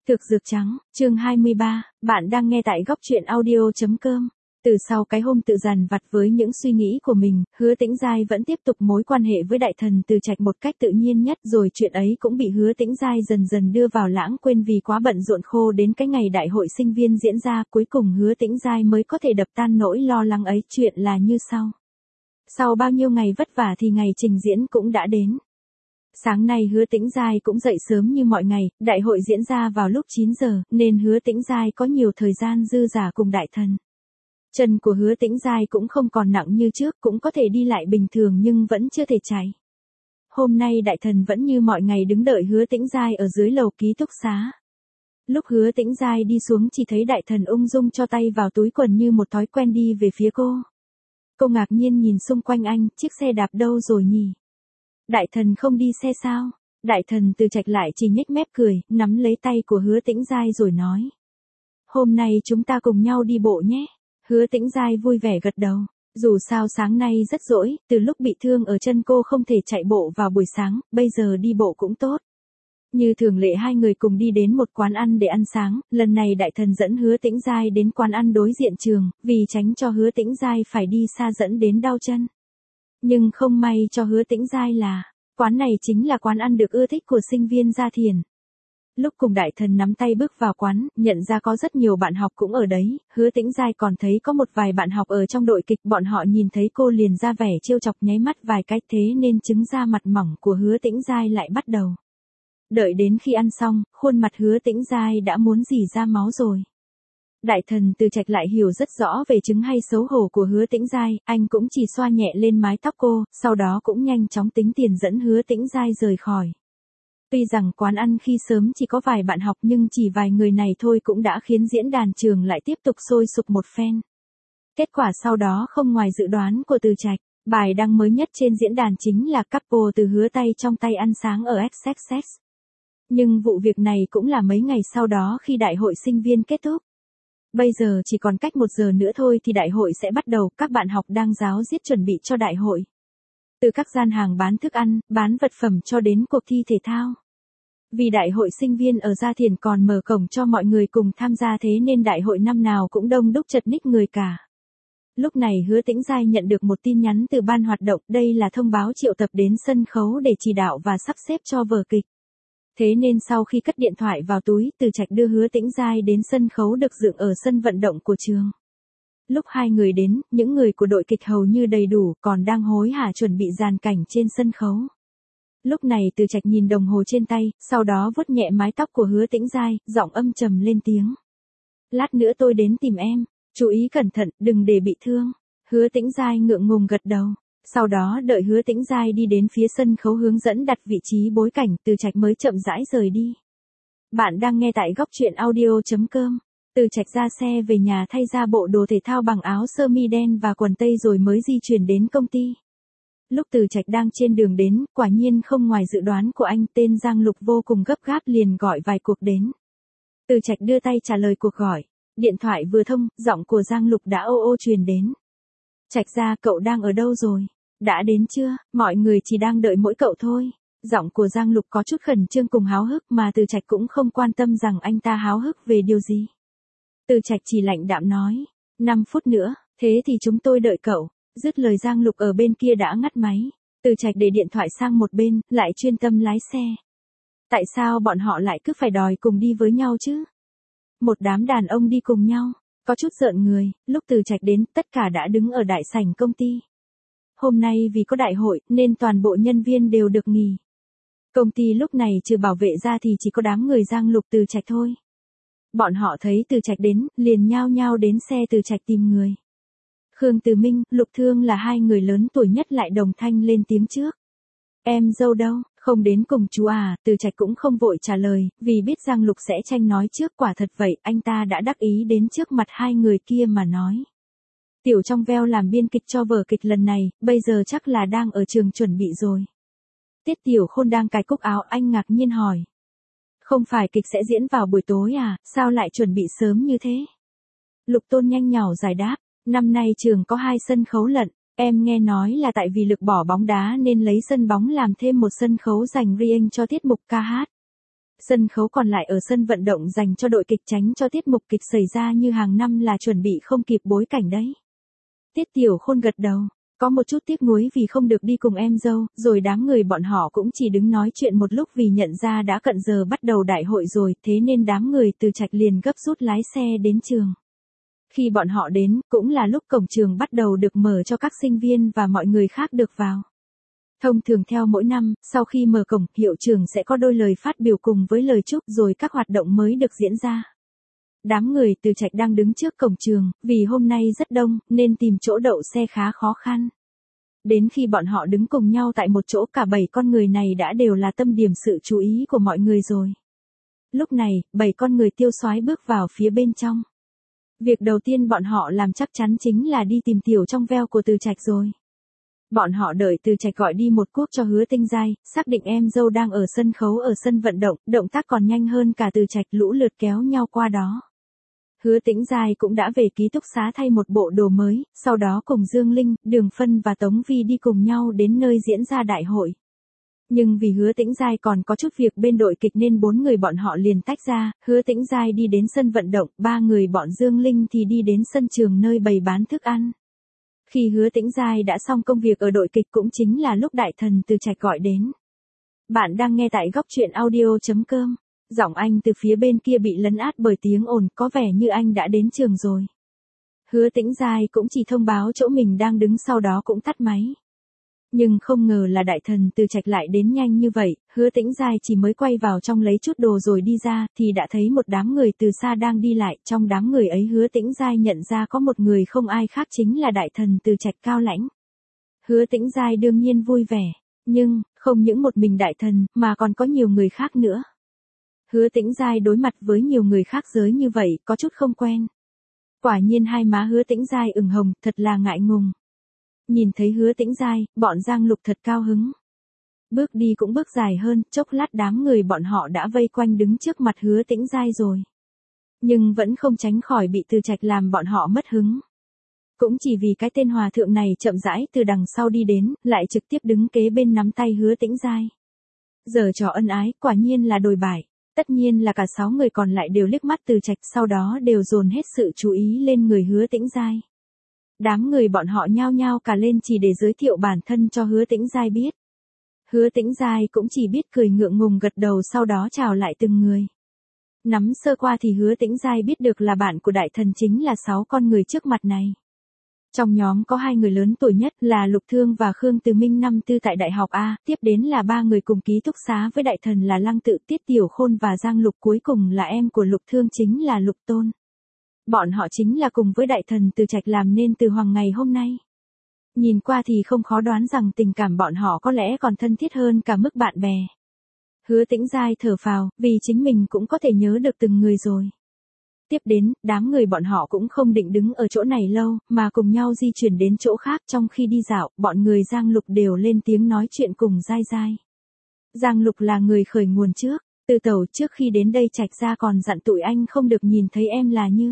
Thực dược trắng, chương 23, bạn đang nghe tại góc truyện audio.com. Từ sau cái hôm tự dằn vặt với những suy nghĩ của mình, Hứa Tĩnh Giai vẫn tiếp tục mối quan hệ với đại thần Từ Trạch một cách tự nhiên nhất, rồi chuyện ấy cũng bị Hứa Tĩnh Giai dần dần đưa vào lãng quên vì quá bận rộn khô đến cái ngày đại hội sinh viên diễn ra, cuối cùng Hứa Tĩnh Giai mới có thể đập tan nỗi lo lắng ấy. Chuyện là như sau. Sau bao nhiêu ngày vất vả thì ngày trình diễn cũng đã đến. Sáng nay Hứa Tĩnh Giai cũng dậy sớm như mọi ngày, đại hội diễn ra vào lúc 9 giờ, nên Hứa Tĩnh Giai có nhiều thời gian dư dả cùng đại thần. Chân của Hứa Tĩnh Giai cũng không còn nặng như trước, cũng có thể đi lại bình thường nhưng vẫn chưa thể chạy. Hôm nay đại thần vẫn như mọi ngày đứng đợi Hứa Tĩnh Giai ở dưới lầu ký túc xá. Lúc Hứa Tĩnh Giai đi xuống chỉ thấy đại thần ung dung cho tay vào túi quần như một thói quen đi về phía cô. Cô ngạc nhiên nhìn xung quanh anh, chiếc xe đạp đâu rồi nhỉ? Đại thần không đi xe sao? Đại thần Từ Trạch lại chỉ nhếch mép cười, nắm lấy tay của Hứa Tĩnh Giai rồi nói. Hôm nay chúng ta cùng nhau đi bộ nhé. Hứa Tĩnh Giai vui vẻ gật đầu. Dù sao sáng nay rất rỗi, từ lúc bị thương ở chân cô không thể chạy bộ vào buổi sáng, bây giờ đi bộ cũng tốt. Như thường lệ hai người cùng đi đến một quán ăn để ăn sáng, lần này đại thần dẫn Hứa Tĩnh Giai đến quán ăn đối diện trường, vì tránh cho Hứa Tĩnh Giai phải đi xa dẫn đến đau chân. Nhưng không may cho Hứa Tĩnh Giai là, quán này chính là quán ăn được ưa thích của sinh viên Gia Thiền. Lúc cùng đại thần nắm tay bước vào quán, nhận ra có rất nhiều bạn học cũng ở đấy, Hứa Tĩnh Giai còn thấy có một vài bạn học ở trong đội kịch, bọn họ nhìn thấy cô liền ra vẻ trêu chọc nháy mắt vài cái, thế nên chứng da mặt mỏng của Hứa Tĩnh Giai lại bắt đầu. Đợi đến khi ăn xong, khuôn mặt Hứa Tĩnh Giai đã muốn rỉ ra máu rồi. Đại thần Từ Trạch lại hiểu rất rõ về chứng hay xấu hổ của Hứa Tĩnh Giai, anh cũng chỉ xoa nhẹ lên mái tóc cô, sau đó cũng nhanh chóng tính tiền dẫn Hứa Tĩnh Giai rời khỏi. Tuy rằng quán ăn khi sớm chỉ có vài bạn học nhưng chỉ vài người này thôi cũng đã khiến diễn đàn trường lại tiếp tục sôi sục một phen. Kết quả sau đó không ngoài dự đoán của Từ Trạch, bài đăng mới nhất trên diễn đàn chính là couple từ Hứa tay trong tay ăn sáng ở XXX. Nhưng vụ việc này cũng là mấy ngày sau đó khi đại hội sinh viên kết thúc. Bây giờ chỉ còn cách 1 giờ nữa thôi thì đại hội sẽ bắt đầu, các bạn học đang ráo riết chuẩn bị cho đại hội. Từ các gian hàng bán thức ăn, bán vật phẩm cho đến cuộc thi thể thao. Vì đại hội sinh viên ở Gia Thiền còn mở cổng cho mọi người cùng tham gia, thế nên đại hội năm nào cũng đông đúc chật ních người cả. Lúc này Hứa Tĩnh Giai nhận được một tin nhắn từ ban hoạt động, đây là thông báo triệu tập đến sân khấu để chỉ đạo và sắp xếp cho vở kịch. Thế nên sau khi cất điện thoại vào túi, Từ Trạch đưa Hứa Tĩnh Giai đến sân khấu được dựng ở sân vận động của trường. Lúc hai người đến, những người của đội kịch hầu như đầy đủ, còn đang hối hả chuẩn bị dàn cảnh trên sân khấu. Lúc này Từ Trạch nhìn đồng hồ trên tay, sau đó vuốt nhẹ mái tóc của Hứa Tĩnh Giai, giọng âm trầm lên tiếng. Lát nữa tôi đến tìm em, chú ý cẩn thận, đừng để bị thương. Hứa Tĩnh Giai ngượng ngùng gật đầu. Sau đó đợi Hứa Tĩnh Giai đi đến phía sân khấu hướng dẫn đặt vị trí bối cảnh, Từ Trạch mới chậm rãi rời đi. Bạn đang nghe tại góc truyện audio.com. Từ Trạch ra xe về nhà thay ra bộ đồ thể thao bằng áo sơ mi đen và quần tây rồi mới di chuyển đến công ty. Lúc Từ Trạch đang trên đường đến, quả nhiên không ngoài dự đoán của anh, tên Giang Lục vô cùng gấp gáp liền gọi vài cuộc đến. Từ Trạch đưa tay trả lời cuộc gọi. Điện thoại vừa thông, giọng của Giang Lục đã ô ô truyền đến. Trạch ra, cậu đang ở đâu rồi? Đã đến chưa? Mọi người chỉ đang đợi mỗi cậu thôi. Giọng của Giang Lục có chút khẩn trương cùng háo hức mà Từ Trạch cũng không quan tâm rằng anh ta háo hức về điều gì. Từ Trạch chỉ lạnh đạm nói. 5 phút nữa, thế thì chúng tôi đợi cậu. Dứt lời Giang Lục ở bên kia đã ngắt máy. Từ Trạch để điện thoại sang một bên, lại chuyên tâm lái xe. Tại sao bọn họ lại cứ phải đòi cùng đi với nhau chứ? Một đám đàn ông đi cùng nhau. Có chút giận người, lúc Từ Trạch đến, tất cả đã đứng ở đại sảnh công ty. Hôm nay vì có đại hội, nên toàn bộ nhân viên đều được nghỉ. Công ty lúc này trừ bảo vệ ra thì chỉ có đám người Giang Lục Từ Trạch thôi. Bọn họ thấy Từ Trạch đến, liền nhao nhao đến xe Từ Trạch tìm người. Khương Từ Minh, Lục Thương là hai người lớn tuổi nhất lại đồng thanh lên tiếng trước. Em dâu đâu, không đến cùng chú à? Từ Trạch cũng không vội trả lời, vì biết Giang Lục sẽ tranh nói trước. Quả thật vậy, anh ta đã đắc ý đến trước mặt hai người kia mà nói. Tiểu Trong Veo làm biên kịch cho vở kịch lần này, bây giờ chắc là đang ở trường chuẩn bị rồi. Tiết Tiểu Khôn đang cài cúc áo, anh ngạc nhiên hỏi. Không phải kịch sẽ diễn vào buổi tối à, sao lại chuẩn bị sớm như thế? Lục Tôn nhanh nhỏ giải đáp, năm nay trường có 2 sân khấu lận, em nghe nói là tại vì lực bỏ bóng đá nên lấy sân bóng làm thêm một sân khấu dành riêng cho tiết mục ca hát. Sân khấu còn lại ở sân vận động dành cho đội kịch tránh cho tiết mục kịch xảy ra như hàng năm là chuẩn bị không kịp bối cảnh đấy. Tiết Tiểu Khôn gật đầu, có một chút tiếc nuối vì không được đi cùng em dâu, rồi đám người bọn họ cũng chỉ đứng nói chuyện một lúc vì nhận ra đã cận giờ bắt đầu đại hội rồi, thế nên đám người Từ Trạch liền gấp rút lái xe đến trường. Khi bọn họ đến, cũng là lúc cổng trường bắt đầu được mở cho các sinh viên và mọi người khác được vào. Thông thường theo mỗi năm, sau khi mở cổng, hiệu trưởng sẽ có đôi lời phát biểu cùng với lời chúc rồi các hoạt động mới được diễn ra. Đám người Từ Trạch đang đứng trước cổng trường, vì hôm nay rất đông, nên tìm chỗ đậu xe khá khó khăn. Đến khi bọn họ đứng cùng nhau tại một chỗ, cả 7 con người này đã đều là tâm điểm sự chú ý của mọi người rồi. Lúc này, 7 con người tiêu soái bước vào phía bên trong. Việc đầu tiên bọn họ làm chắc chắn chính là đi tìm tiểu trong veo của Từ Trạch rồi. Bọn họ đợi Từ Trạch gọi đi một cuốc cho Hứa Tĩnh Giai, xác định em dâu đang ở sân khấu ở sân vận động, động tác còn nhanh hơn cả Từ Trạch, lũ lượt kéo nhau qua đó. Hứa Tĩnh Giai cũng đã về ký túc xá thay một bộ đồ mới, sau đó cùng Dương Linh, Đường Phân và Tống Vi đi cùng nhau đến nơi diễn ra đại hội. Nhưng vì Hứa Tĩnh Giai còn có chút việc bên đội kịch nên 4 người bọn họ liền tách ra, Hứa Tĩnh Giai đi đến sân vận động, 3 người bọn Dương Linh thì đi đến sân trường nơi bày bán thức ăn. Khi Hứa Tĩnh Giai đã xong công việc ở đội kịch cũng chính là lúc đại thần Từ Trạch gọi đến. Bạn đang nghe tại góc truyện audio.com. Giọng anh từ phía bên kia bị lấn át bởi tiếng ồn, có vẻ như anh đã đến trường rồi. Hứa Tĩnh Giai cũng chỉ thông báo chỗ mình đang đứng, sau đó cũng tắt máy. Nhưng không ngờ là đại thần Từ Trạch lại đến nhanh như vậy, Hứa Tĩnh Giai chỉ mới quay vào trong lấy chút đồ rồi đi ra, thì đã thấy một đám người từ xa đang đi lại, trong đám người ấy Hứa Tĩnh Giai nhận ra có một người không ai khác chính là đại thần Từ Trạch Cao Lãnh. Hứa Tĩnh Giai đương nhiên vui vẻ, nhưng, không những một mình đại thần, mà còn có nhiều người khác nữa. Hứa Tĩnh Giai đối mặt với nhiều người khác giới như vậy, có chút không quen. Quả nhiên hai má Hứa Tĩnh Giai ửng hồng, thật là ngại ngùng. Nhìn thấy Hứa Tĩnh Giai, bọn Giang Lục thật cao hứng. Bước đi cũng bước dài hơn, chốc lát đám người bọn họ đã vây quanh đứng trước mặt Hứa Tĩnh Giai rồi. Nhưng vẫn không tránh khỏi bị Từ Trạch làm bọn họ mất hứng. Cũng chỉ vì cái tên hòa thượng này chậm rãi từ đằng sau đi đến, lại trực tiếp đứng kế bên nắm tay Hứa Tĩnh Giai. Giờ trò ân ái, quả nhiên là đồi bại. Tất nhiên là cả 6 người còn lại đều liếc mắt Từ Trạch, sau đó đều dồn hết sự chú ý lên người Hứa Tĩnh Giai. Đám người bọn họ nhao nhao cả lên chỉ để giới thiệu bản thân cho Hứa Tĩnh Giai biết. Hứa Tĩnh Giai cũng chỉ biết cười ngượng ngùng gật đầu, sau đó chào lại từng người. Nắm sơ qua thì Hứa Tĩnh Giai biết được là bạn của đại thần chính là 6 con người trước mặt này. Trong nhóm có 2 người lớn tuổi nhất là Lục Thương và Khương Từ Minh năm tư tại Đại học A, tiếp đến là 3 người cùng ký túc xá với đại thần là Lăng Tự, Tiết Tiểu Khôn và Giang Lục, cuối cùng là em của Lục Thương chính là Lục Tôn. Bọn họ chính là cùng với đại thần Từ Trạch làm nên Từ Hoàng ngày hôm nay. Nhìn qua thì không khó đoán rằng tình cảm bọn họ có lẽ còn thân thiết hơn cả mức bạn bè. Hứa Tĩnh Giai thở phào, vì chính mình cũng có thể nhớ được từng người rồi. Tiếp đến, đám người bọn họ cũng không định đứng ở chỗ này lâu, mà cùng nhau di chuyển đến chỗ khác. Trong khi đi dạo, bọn người Giang Lục đều lên tiếng nói chuyện cùng Giai Giai. Giang Lục là người khởi nguồn trước, Từ Tẩu trước khi đến đây Trạch ra còn dặn tụi anh không được nhìn thấy em là như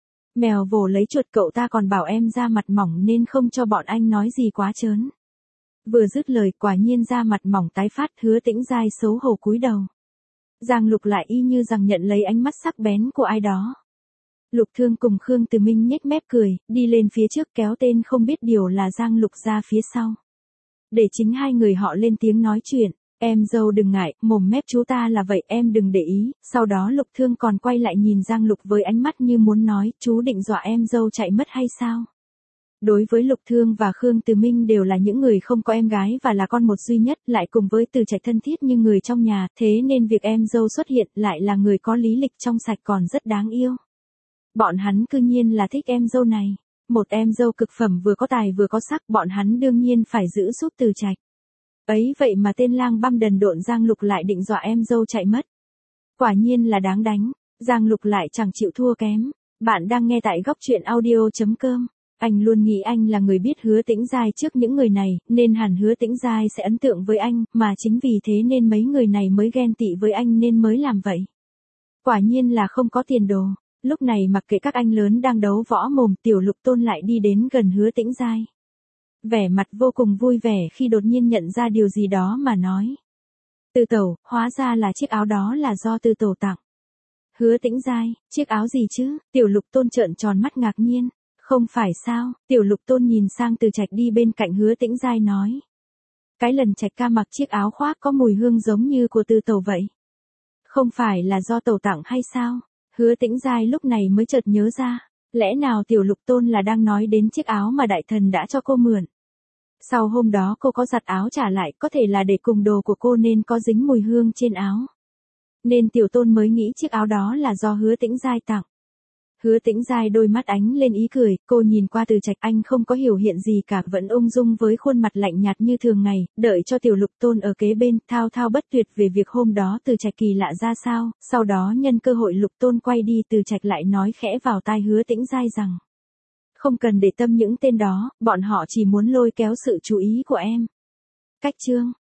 mèo vồ lấy chuột, cậu ta còn bảo em da mặt mỏng nên không cho bọn anh nói gì quá trớn. Vừa dứt lời, quả nhiên da mặt mỏng tái phát, Hứa Tĩnh Giai xấu hổ cúi đầu. Giang Lục lại y như rằng nhận lấy ánh mắt sắc bén của ai đó. Lục Thương cùng Khương Từ Minh nhếch mép cười, đi lên phía trước kéo tên không biết điều là Giang Lục ra phía sau. Để chính hai người họ lên tiếng nói chuyện, em dâu đừng ngại, mồm mép chú ta là vậy, em đừng để ý. Sau đó Lục Thương còn quay lại nhìn Giang Lục với ánh mắt như muốn nói, chú định dọa em dâu chạy mất hay sao? Đối với Lục Thương và Khương Từ Minh đều là những người không có em gái và là con một duy nhất, lại cùng với Từ Trạch thân thiết như người trong nhà, thế nên việc em dâu xuất hiện lại là người có lý lịch trong sạch còn rất đáng yêu. Bọn hắn cư nhiên là thích em dâu này. Một em dâu cực phẩm vừa có tài vừa có sắc, bọn hắn đương nhiên phải giữ giúp Từ Trạch. Ấy vậy mà tên lang băm đần độn Giang Lục lại định dọa em dâu chạy mất. Quả nhiên là đáng đánh, Giang Lục lại chẳng chịu thua kém. Bạn đang nghe tại góc truyện audio.com. Anh luôn nghĩ anh là người biết Hứa Tĩnh Giai trước những người này, nên hẳn Hứa Tĩnh Giai sẽ ấn tượng với anh, mà chính vì thế nên mấy người này mới ghen tị với anh nên mới làm vậy. Quả nhiên là không có tiền đồ. Lúc này mặc kệ các anh lớn đang đấu võ mồm, tiểu Lục Tôn lại đi đến gần Hứa Tĩnh Giai. Vẻ mặt vô cùng vui vẻ khi đột nhiên nhận ra điều gì đó mà nói. Từ Tẩu, hóa ra là chiếc áo đó là do Từ Tẩu tặng. Hứa Tĩnh Giai, chiếc áo gì chứ? Tiểu Lục Tôn trợn tròn mắt ngạc nhiên. Không phải sao? Tiểu Lục Tôn nhìn sang Từ Trạch đi bên cạnh Hứa Tĩnh Giai nói. Cái lần Trạch ca mặc chiếc áo khoác có mùi hương giống như của Từ Tẩu vậy. Không phải là do Tẩu tặng hay sao? Hứa Tĩnh Giai lúc này mới chợt nhớ ra. Lẽ nào Tiểu Lục Tôn là đang nói đến chiếc áo mà đại thần đã cho cô mượn? Sau hôm đó cô có giặt áo trả lại, có thể là để cùng đồ của cô nên có dính mùi hương trên áo. Nên Tiểu Tôn mới nghĩ chiếc áo đó là do Hứa Tĩnh Giai tặng. Hứa Tĩnh Giai đôi mắt ánh lên ý cười, cô nhìn qua Từ Trạch, anh không có hiểu hiện gì cả, vẫn ung dung với khuôn mặt lạnh nhạt như thường ngày, đợi cho Tiểu Lục Tôn ở kế bên, thao thao bất tuyệt về việc hôm đó Từ Trạch kỳ lạ ra sao, sau đó nhân cơ hội Lục Tôn quay đi, Từ Trạch lại nói khẽ vào tai Hứa Tĩnh Giai rằng. Không cần để tâm những tên đó, bọn họ chỉ muốn lôi kéo sự chú ý của em. Cách chương